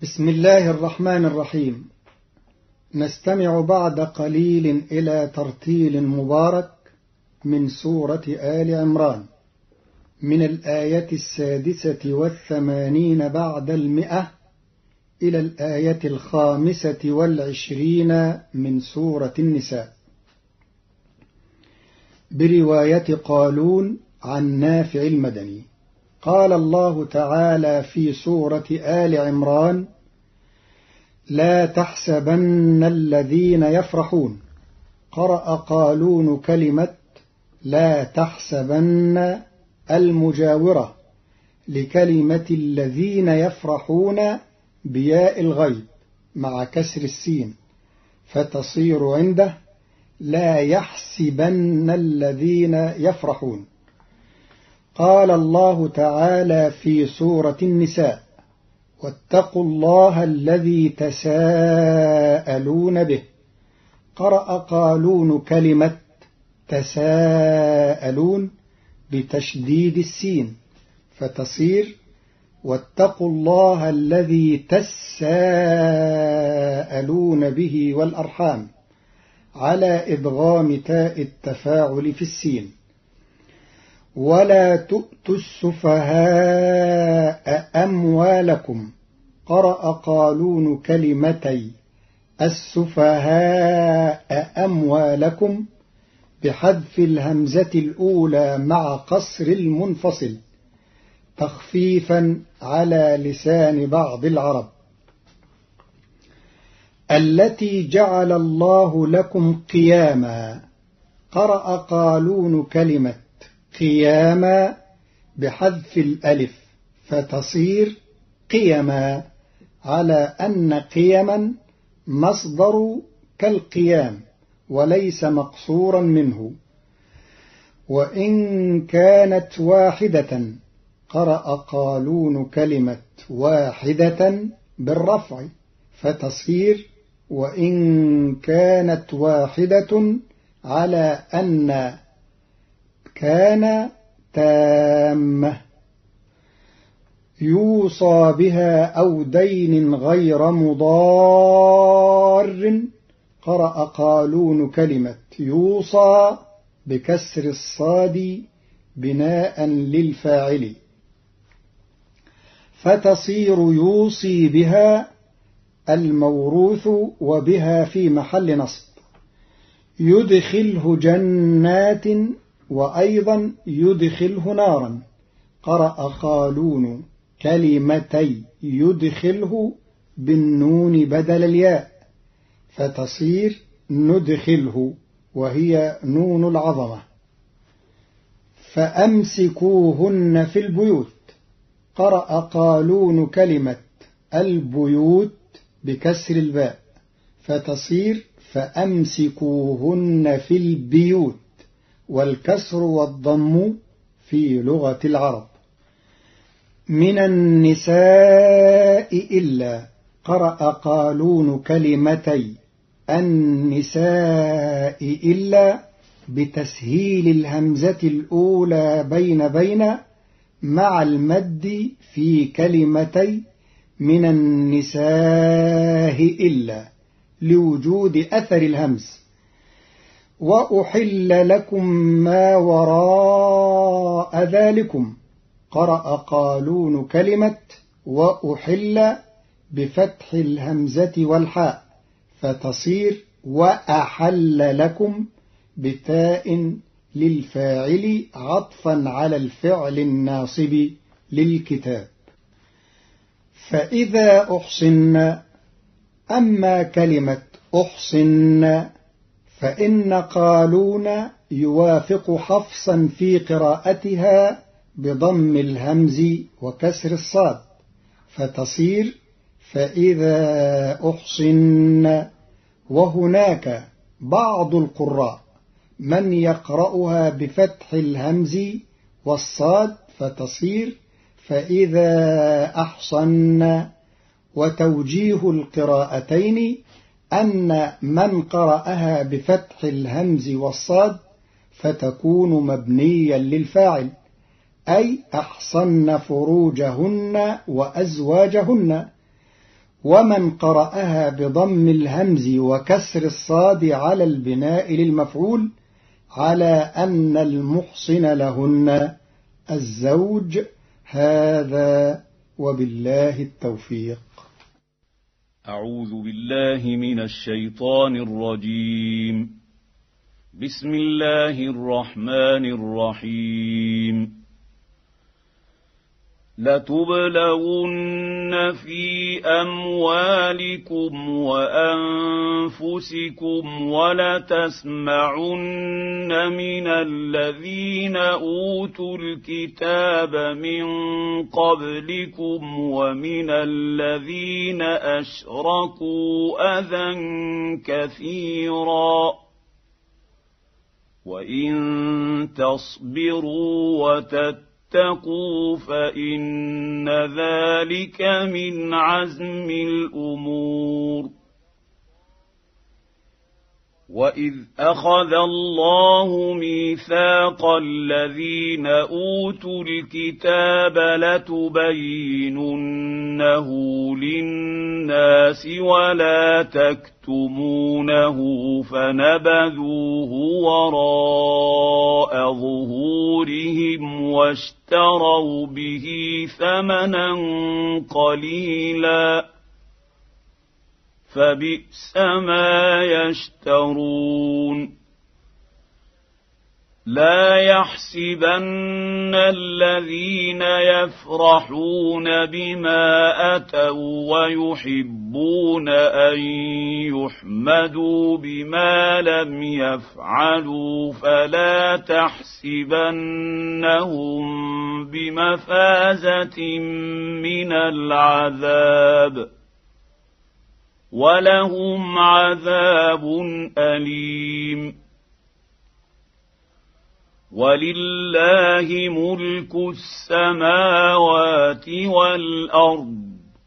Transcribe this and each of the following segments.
بسم الله الرحمن الرحيم. نستمع بعد قليل إلى ترتيل مبارك من سورة آل عمران من الآية 86 بعد 100 إلى الآية 25 من سورة النساء، برواية قالون عن نافع المدني. قال الله تعالى في سورة آل عمران: لا تحسبن الذين يفرحون. قرأ قالون كلمة لا تحسبن المجاورة لكلمة الذين يفرحون بياء الغيب مع كسر السين، فتصير عنده لا يحسبن الذين يفرحون. قال الله تعالى في سورة النساء: واتقوا الله الذي تساءلون به. قرأ قالون كلمة تساءلون بتشديد السين، فتصير واتقوا الله الذي تساءلون به والأرحام، على إدغام تاء التفاعل في السين. ولا تؤتوا السفهاء أموالكم. قرأ قالون كلمتي السفهاء أموالكم بحذف الهمزة الأولى مع قصر المنفصل، تخفيفا على لسان بعض العرب. التي جعل الله لكم قياما. قرأ قالون كلمة قياما بحذف الألف، فتصير قيما، على أن قيما مصدر كالقيام وليس مقصورا منه. وإن كانت واحدة. قرأ قالون كلمة واحدة بالرفع، فتصير وإن كانت واحدة، على أن كان تامة. يوصى بها أو دين غير مضار. قرأ قالون كلمة يوصى بكسر الصاد بناء للفاعل، فتصير يوصي بها الموروث وبها في محل نصب. يدخله جنات، وأيضا يدخله نارا. قرأ قالون كلمتي يدخله بالنون بدل الياء، فتصير ندخله، وهي نون العظمة. فأمسكوهن في البيوت. قرأ قالون كلمة البيوت بكسر الباء، فتصير فأمسكوهن في البيوت، والكسر والضم في لغة العرب. من النساء إلا. قرأ قالون كلمتي النساء إلا بتسهيل الهمزة الأولى بين مع المد في كلمتي من النساء إلا، لوجود أثر الهمز. وأحل لكم ما وراء ذلكم. قرأ قالون كلمة وأحل بفتح الهمزة والحاء، فتصير وأحل لكم بتاء للفاعل عطفا على الفعل الناصب للكتاب. فإذا أحصن. أما كلمة أحصن فإن قالون يوافق حفصا في قراءتها بضم الهمز وكسر الصاد، فتصير فإذا أحصن. وهناك بعض القراء من يقرأها بفتح الهمز والصاد، فتصير فإذا أحصن. وتوجيه القراءتين أن من قرأها بفتح الهمز والصاد فتكون مبنيا للفاعل، أي أحصن فروجهن وأزواجهن. ومن قرأها بضم الهمز وكسر الصاد على البناء للمفعول على أن المحصن لهن الزوج. هذا وبالله التوفيق. أعوذ بالله من الشيطان الرجيم. بسم الله الرحمن الرحيم. لتبلغن في أموالكم وأنفسكم ولتسمعن من الذين أوتوا الكتاب من قبلكم ومن الذين أشركوا أذى كثيرا وإن تصبروا وتتقوا فإن ذلك من عزم الأمور. وإذ أخذ الله ميثاق الذين أوتوا الكتاب لتبيننه للناس ولا تكتمونه فنبذوه وراء ظهورهم واشتروا به ثمنا قليلا فبئس ما يشترون. لا يحسبن الذين يفرحون بما أتوا ويحبون أن يحمدوا بما لم يفعلوا فلا تحسبنهم بمفازة من العذاب ولهم عذاب أليم. ولله ملك السماوات والأرض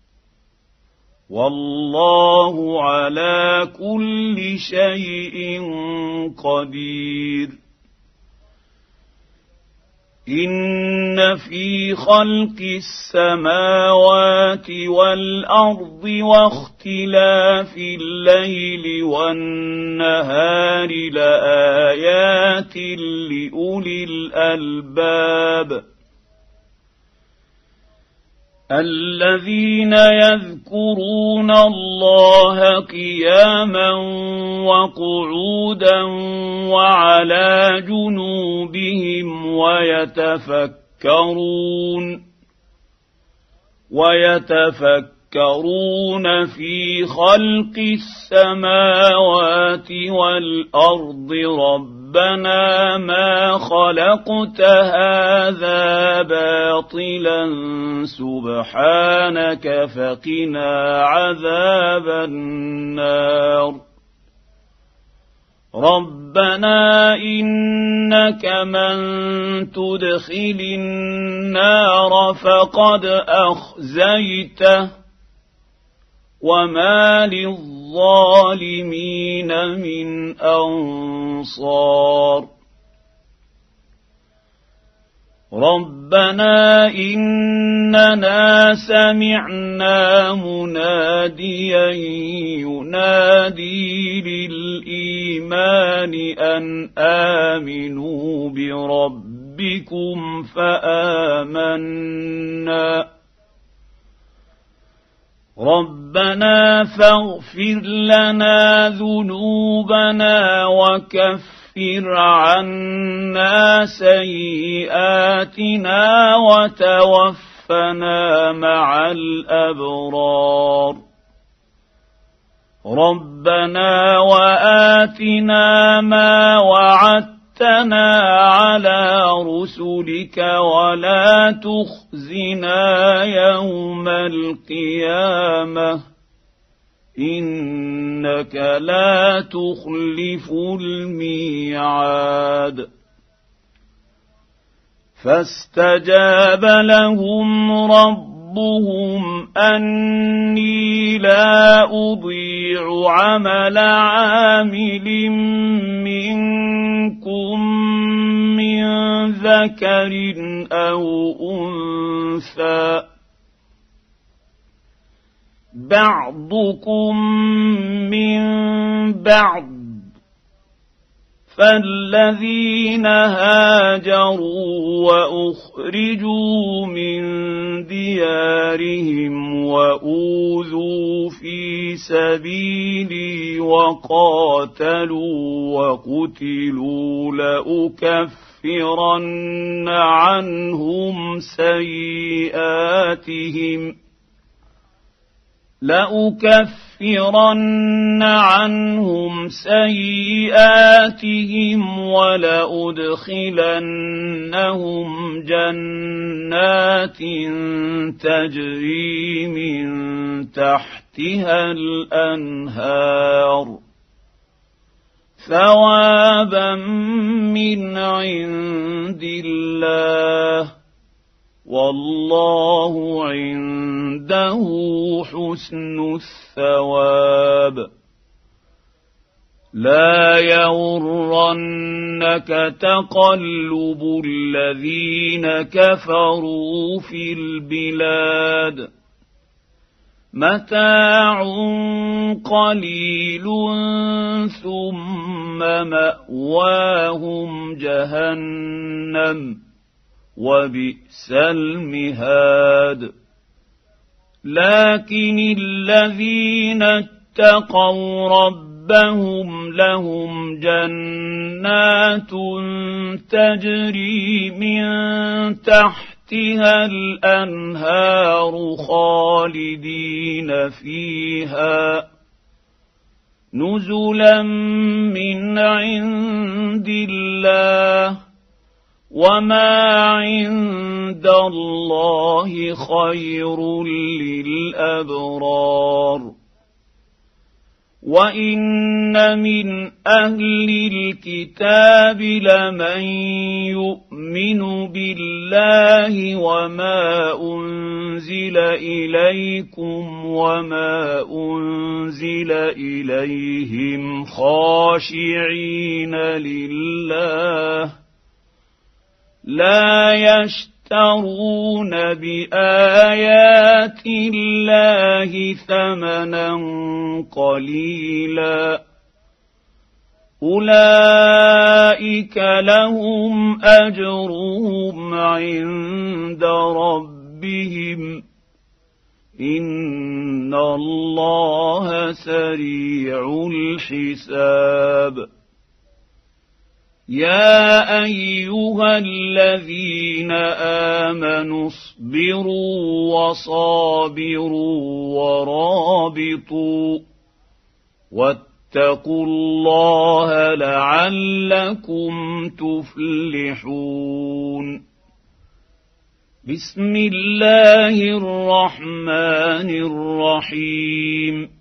والله على كل شيء قدير. إن في خلق السماوات والأرض واختلاف الليل والنهار لآيات لأولي الألباب الذين يذكرون الله قياما وقعودا وعلى جنوبهم ويتفكرون في خلق السماوات والأرض ربنا ما خلقت هذا باطلا سبحانك فقنا عذاب النار. ربنا إنك من تدخل النار فقد أخزيته وما للظالمين من أنصار. ربنا إننا سمعنا مناديا ينادي للإيمان أن آمنوا بربكم فآمنا. ربنا فاغفر لنا ذنوبنا وكفر عنا سيئاتنا وتوفنا مع الأبرار. ربنا وآتنا ما وعدتنا على رسلك ولا تخزنا يوم القيامة إنك لا تخلف الميعاد. فاستجاب لهم ربهم أني لا أضيع عمل عامل منكم من ذكر أو أنثى بعضكم من بعض فالذين هاجروا وأخرجوا من ديارهم وأوذوا في سبيلي وقاتلوا وقتلوا لأكفرن عنهم سيئاتهم ولأدخلنهم جنات تجري من تحتها الأنهار ثوابا من عند الله والله عنده حسن الثواب. لا يغرنك تقلب الذين كفروا في البلاد متاع قليل ثم مأواهم جهنم وبئس المهاد. لكن الذين اتقوا ربهم لهم جنات تجري من تحتها الأنهار خالدين فيها نزلا من عند الله وما عند الله خير للأبرار. وإن من أهل الكتاب لمن يؤمن بالله وما أنزل إليكم وما أنزل إليهم خاشعين لله لا يشترون بآيات الله ثمنا قليلا أولئك لهم أجرهم عند ربهم إن الله سريع الحساب. يا أيها الذين آمنوا اصبروا وصابروا ورابطوا واتقوا الله لعلكم تفلحون. بسم الله الرحمن الرحيم.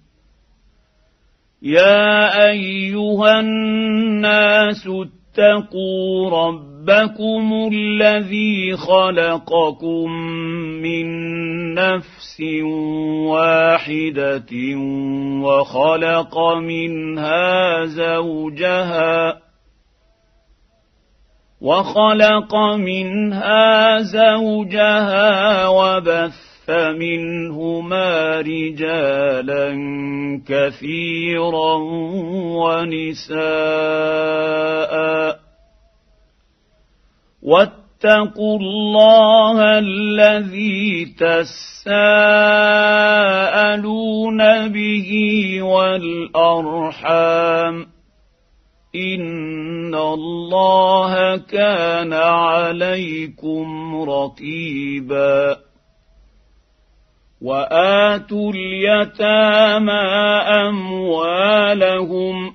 يا أيها الناس اتقوا ربكم الذي خلقكم من نفس واحدة وخلق منها زوجها وبث منهما رجالا كثيرا ونساء واتقوا الله الذي تساءلون به والأرحام إن الله كان عليكم رقيبا. وآتوا اليتامى أموالهم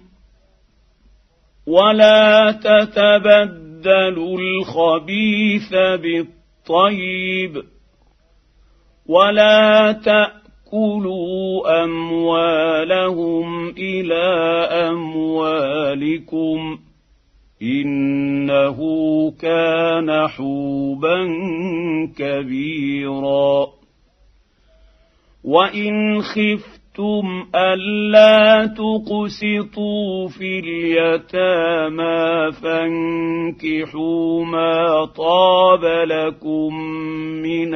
ولا تتبدلوا الخبيث بالطيب ولا تأكلوا أموالهم إلى أموالكم إنه كان حوبا كبيرا. وإن خفتم خفتم ألا تقسطوا في اليتامى فانكحوا ما طاب لكم من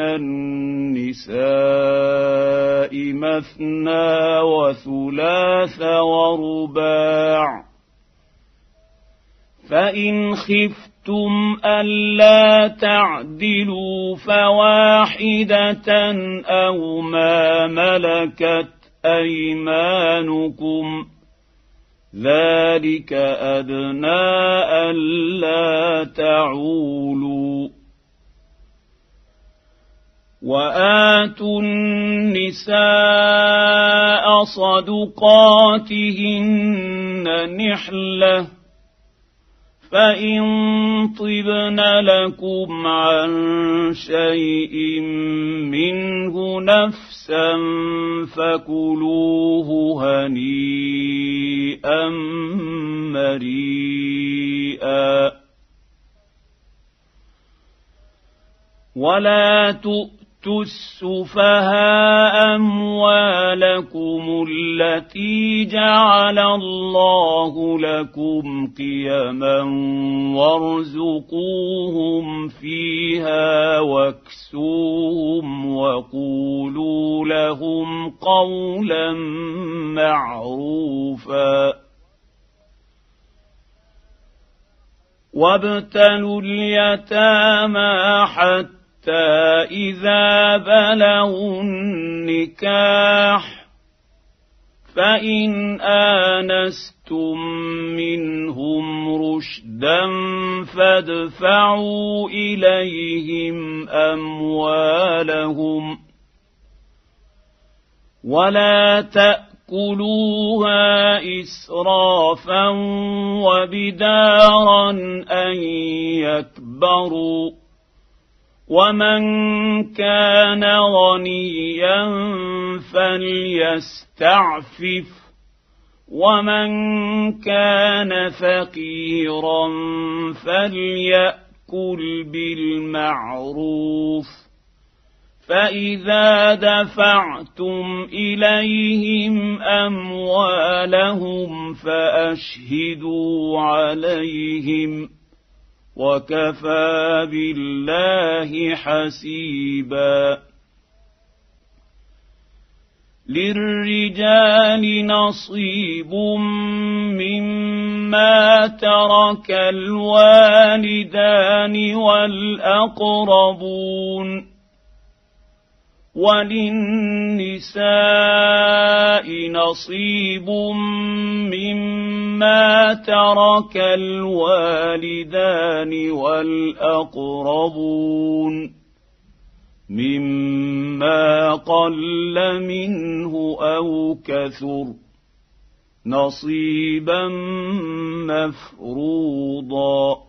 النساء مثنى وثلاث ورباع فإن خفتم ألا تعدلوا فواحدة أو ما ملكت أيمانكم ذلك أدنى ألا تعولوا وآتوا النساء صدقاتهن نحلة فإن طبن لكم عن شيء منه نفسا فكلوه هنيئا مريئا ولا تؤتوا السفهاء أموالكم التي جعل الله لكم قيما وارزقوهم فيها واكسوهم وقولوا لهم قولا معروفا وابتلوا اليتامى حتى إذا بلغوا النكاح فإن آنستم منهم رشدا فادفعوا إليهم أموالهم ولا تأكلوها إسرافا وبدارا أن يكبروا ومن كان غنيا فليستعفف ومن كان فقيرا فليأكل بالمعروف فإذا دفعتم إليهم أموالهم فأشهدوا عليهم وكفى بالله حسيبا للرجال نصيب مما ترك الوالدان والأقربون وللنساء نصيب مما ترك الوالدان والأقربون مما قل منه أو كثر نصيبا مفروضا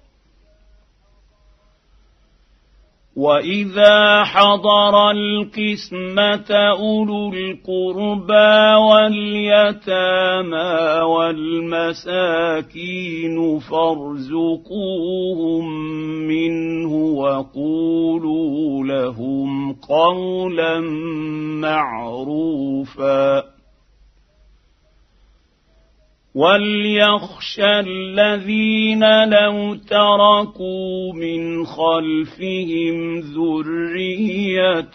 وإذا حضر القسمة أولو القربى واليتامى والمساكين فارزقوهم منه وقولوا لهم قولا معروفا وليخشى الذين لو تركوا من خلفهم ذرية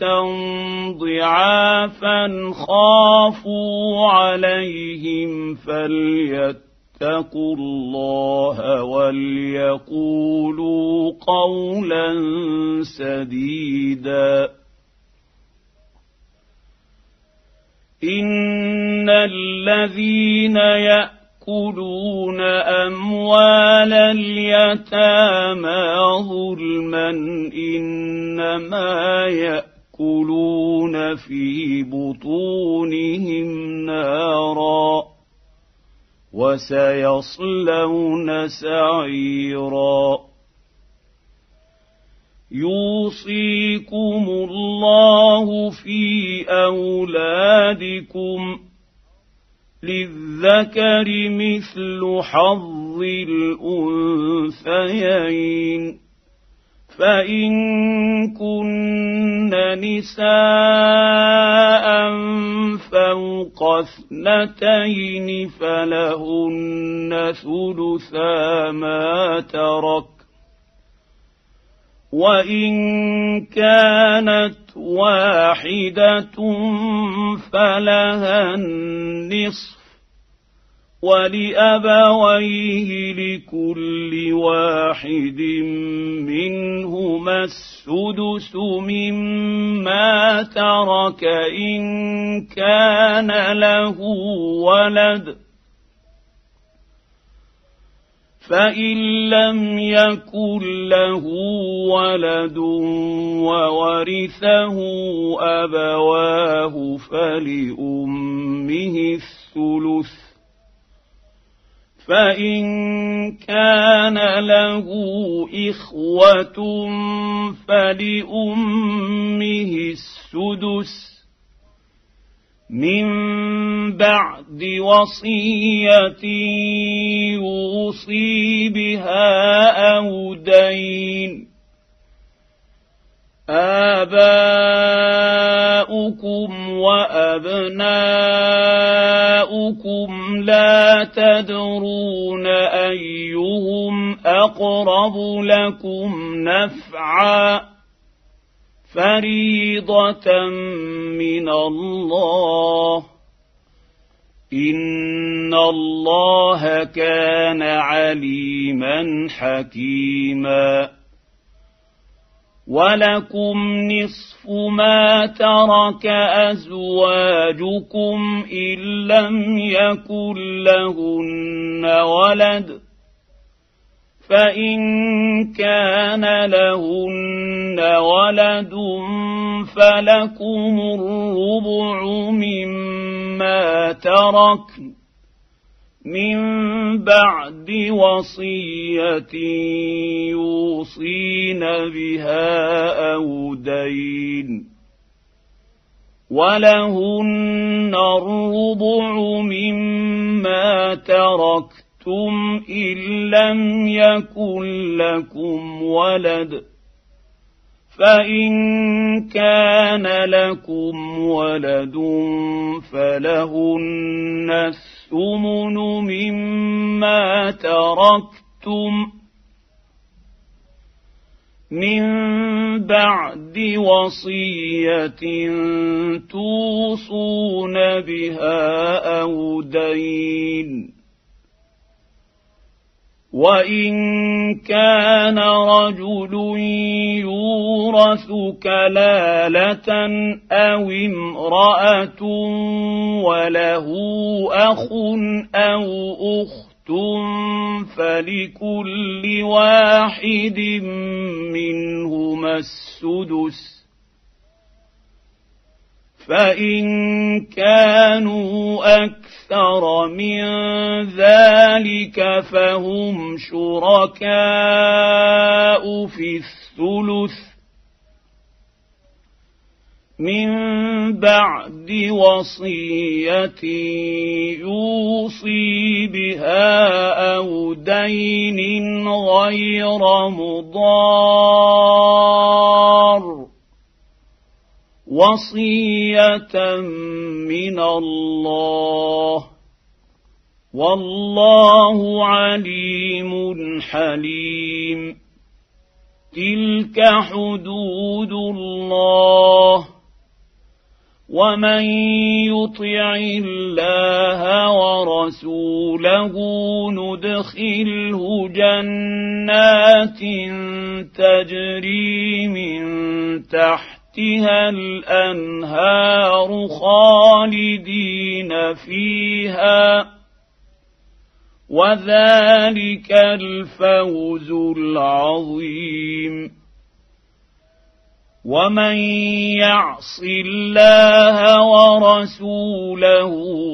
ضعافا خافوا عليهم فليتقوا الله وليقولوا قولا سديدا إن الذين يأكلون أموال اليتامى ظلما إنما يأكلون في بطونهم نارا وسيصلون سعيرا يوصيكم الله في أولادكم للذكر مثل حظ الأنثيين فإن كن نساء فوق 2 فلهن ثلثا ما ترك، وإن كانت واحدة فلها النصف، ولأبويه لكل واحد منهما السدس مما ترك إن كان له ولد، فإن لم يكن له ولد وورثه أبواه فلأمه الثلث، فإن كان له إخوة فلأمه السدس من بعد وصية يوصي بها أو دين. آباؤكم وأبناؤكم لا تدرون أيهم أقرب لكم نفعا، فريضة من الله، إن الله كان عليما حكيما. ولكم نصف ما ترك أزواجكم إن لم يكن لهن ولد، فإن كان لهن ولد فلكم الربع مما تركن من بعد وصية يوصين بها أو دين، ولهن الربع مما تركتم إن لم يكن لكم ولد، فإن كان لكم ولد فلهن الثمن مما تركتم من بعد وصية توصون بها أو دين. وإن كان رجل يورث كلالة أو امرأة وله أخ أو أخت فلكل واحد منهما السدس، فإن كانوا أكثر من ذلك فهم شركاء في الثلث من بعد وصية يوصي بها أو دين غير مضار، وصية من الله، والله عليم حليم. تلك حدود الله، ومن يطع الله ورسوله ندخله جنات تجري من تحتها الأنهار خالدين فيها، وذلك الفوز العظيم. ومن يعص الله ورسوله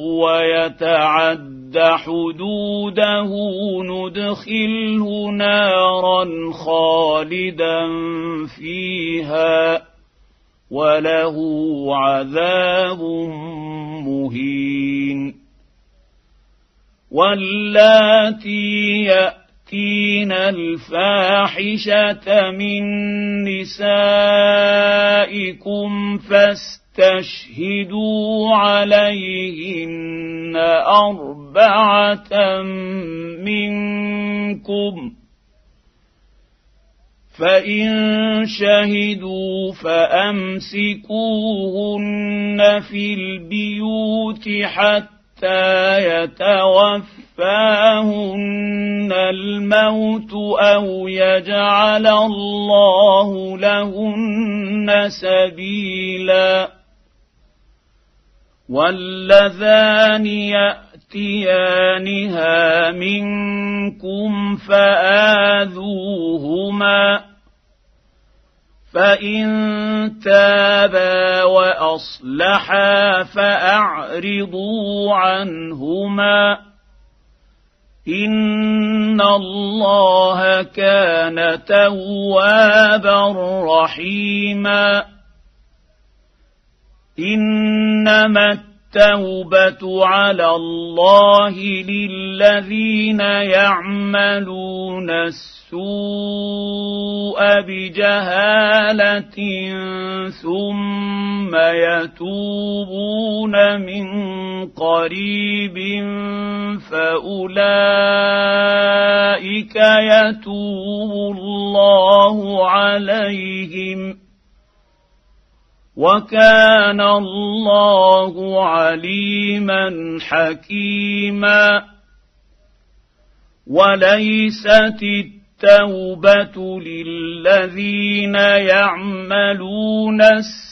ويتعد حدوده ندخله نارا خالدا فيها وله عذاب مهين. واللاتي يأتين الفاحشة من نسائكم فاستشهدوا عليهن 4 منكم، فإن شهدوا فأمسكوهن في البيوت حتى يتوفاهن الموت أو يجعل الله لهن سبيلا. واللذان يأتيانها منكم فآذوهما، فإن تابا وأصلحا فأعرضوا عنهما، إن الله كان توابا رحيما. إنما التوبة على الله للذين يعملون السوء بجهالة ثم يتوبون من قريب فأولئك يتوب الله عليهم، وكان الله عليما حكيما. وليست التوبة للذين يعملون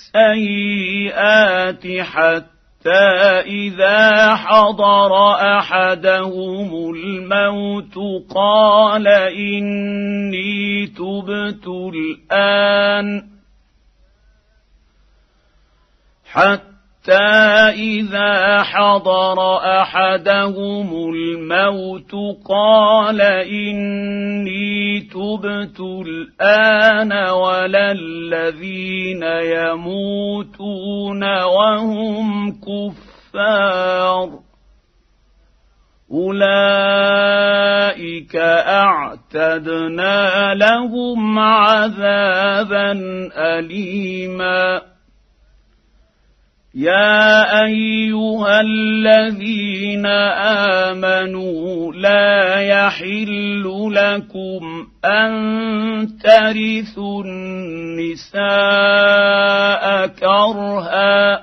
السيئات حتى إذا حضر أحدهم الموت قال إني تبت الآن، حتى إذا حضر أحدهم الموت قال إني تبت الآن ولا الذين يموتون وهم كفار، أولئك أعتدنا لهم عذابا أليما. يا أيها الذين آمنوا لا يحل لكم أن ترثوا النساء كرها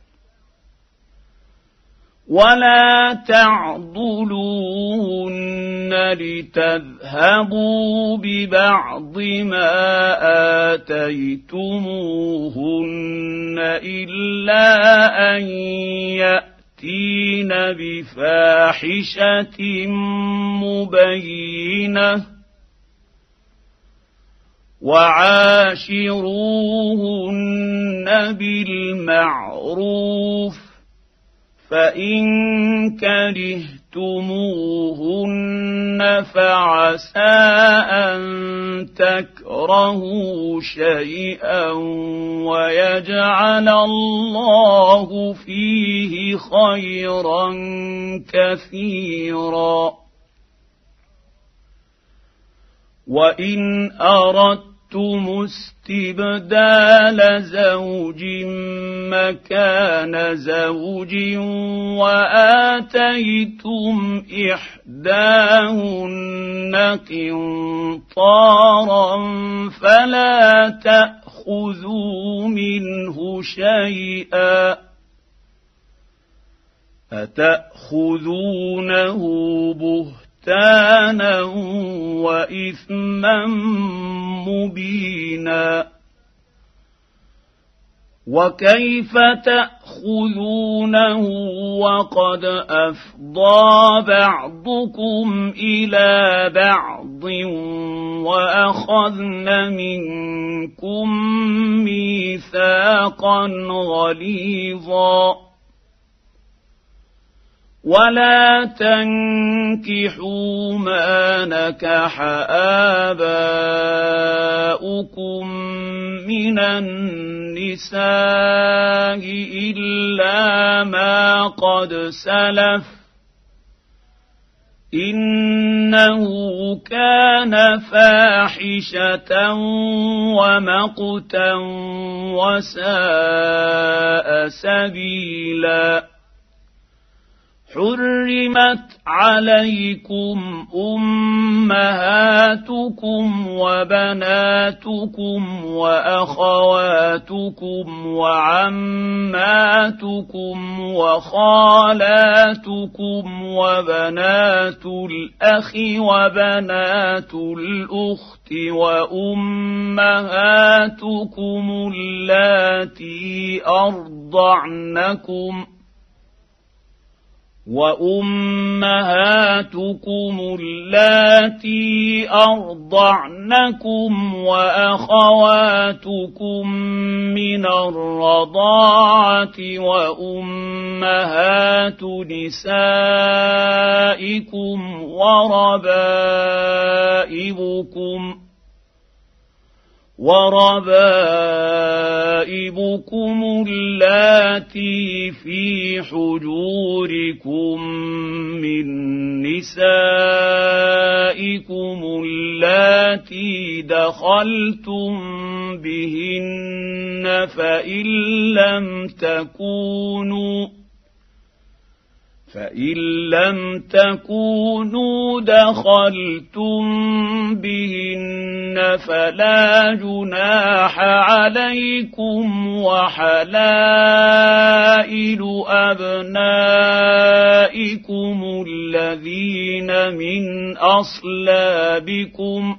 ولا تعضلوهن لتذهبوا ببعض ما آتيتموهن إلا أن يأتين بفاحشة مبينة، وعاشروهن بالمعروف، فإن كرهتموهن فعسى أن تكرهوا شيئا ويجعل الله فيه خيرا كثيرا. وإن أردتم استبدال زوج مكان زوج وآتيتم إحداهن قنطارا فلا تأخذوا منه شيئا، أتأخذونه بهتانا وإثما مبينا، وكيف تأخذونه وقد أفضى بعضكم إلى بعض وأخذن منكم ميثاقا غليظا. ولا تنكحوا ما نكح آباؤكم من النساء إلا ما قد سلف، إنه كان فاحشة ومقتا وساء سبيلا حرمت عليكم أمهاتكم وبناتكم وأخواتكم وعماتكم وخالاتكم وبنات الأخ وبنات الأخت وأمهاتكم اللاتي أرضعنكم وأخواتكم من الرضاعة وأمهات نسائكم وربائبكم اللاتي في حجوركم من نسائكم اللاتي دخلتم بهن فإن لم تكونوا دخلتم بهن فلا جناح عليكم وحلائل أبنائكم الذين من أصلابكم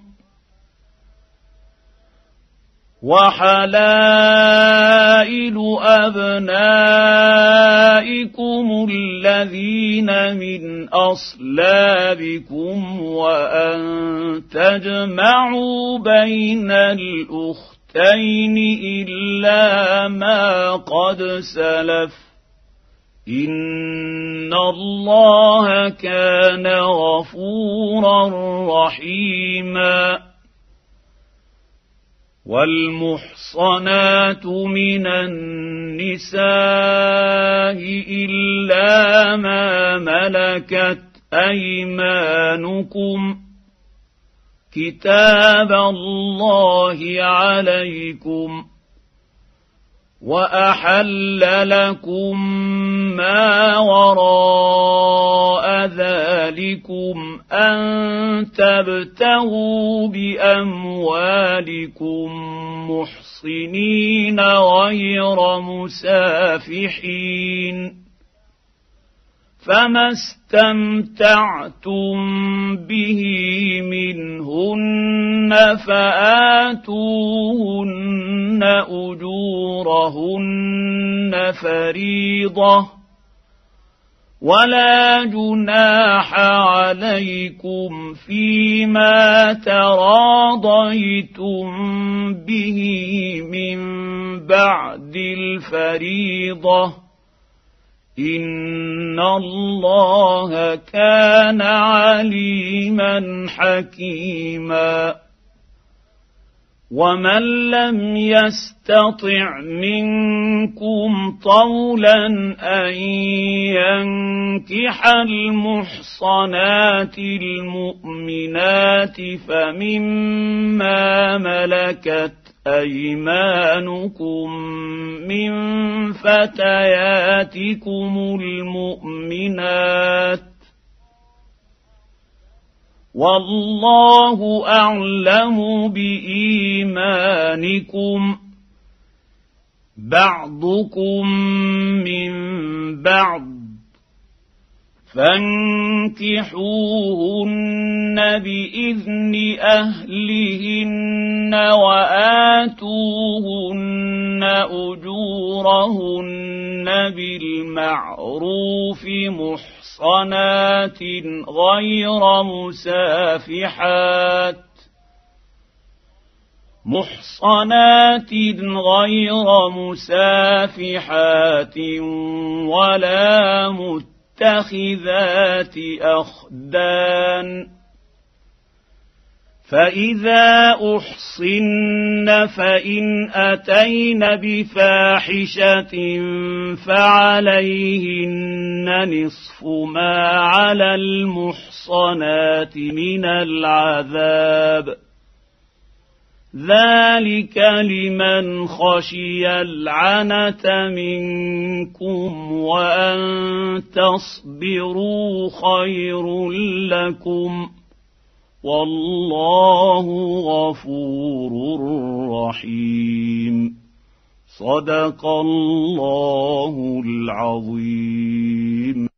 وأن تجمعوا بين الأختين إلا ما قد سلف إن الله كان غفورا رحيما والمحصنات من النساء إلا ما ملكت أيمانكم كتاب الله عليكم وأحل لكم ما وراء ذلكم أن تبتغوا بأموالكم محصنين غير مسافحين فما استمتعتم به منهن فآتوهن أجورهن فريضة ولا جناح عليكم فيما تراضيتم به من بعد الفريضة إن الله كان عليما حكيما ومن لم يستطع منكم طولا أن ينكح المحصنات المؤمنات فمما ملكت أيمانكم من فتياتكم المؤمنات والله أعلم بإيمانكم بعضكم من بعض فانكحوهن بإذن أهلهن وآتوهن أجورهن بالمعروف محصنات غير مسافحات ولا متخذات أخدان فإذا أحصن فإن أتين بفاحشة فعليهن نصف ما على المحصنات من العذاب ذلك لمن خشي العنة منكم وأن تصبروا خير لكم والله غفور رحيم صدق الله العظيم.